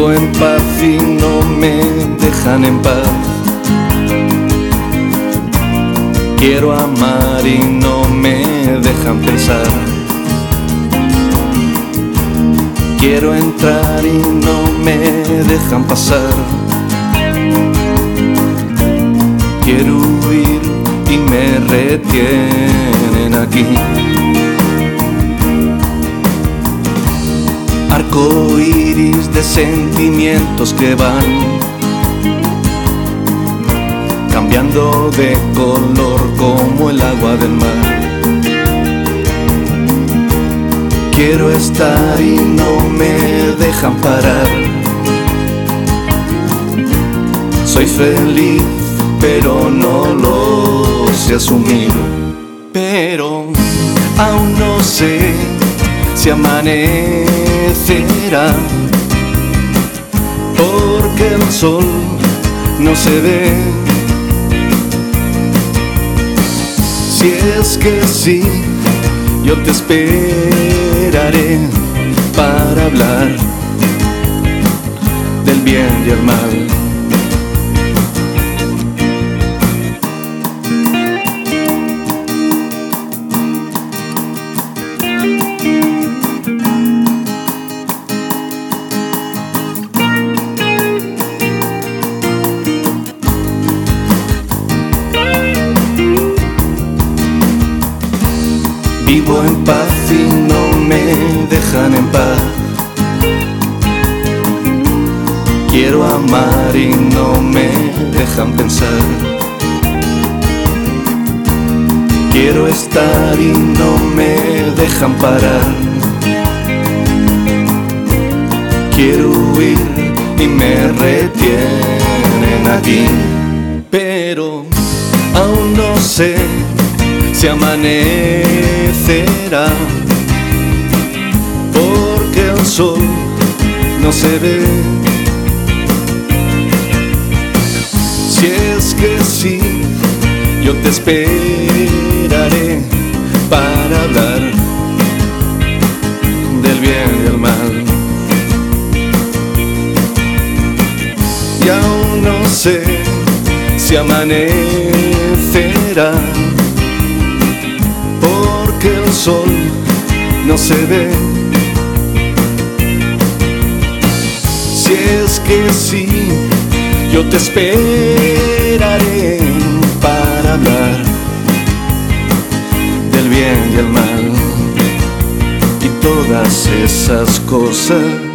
Vivo en paz y no me dejan en paz. Quiero amar y no me dejan pensar. Quiero entrar y no me dejan pasar. Quiero huir y me retienen aquí. Arco iris de sentimientos que van cambiando de color como el agua del mar. Quiero estar y no me dejan parar. Soy feliz, pero no lo sé asumir. Pero aún no sé si amanecerá, porque el sol no se ve. Si es que sí, yo te esperaré para hablar del bien y el mal. Vivo en paz y no me dejan en paz. Quiero amar y no me dejan pensar. Quiero estar y no me dejan parar. Quiero huir y me retienen aquí. Pero aún no sé si amanecerá, porque el sol no se ve. Si es que sí, yo te esperaré para hablar del bien y el mal. Y aún no sé si amanecerá, porque el sol no se ve. Si es que sí, yo te esperaré para hablar del bien y el mal y todas esas cosas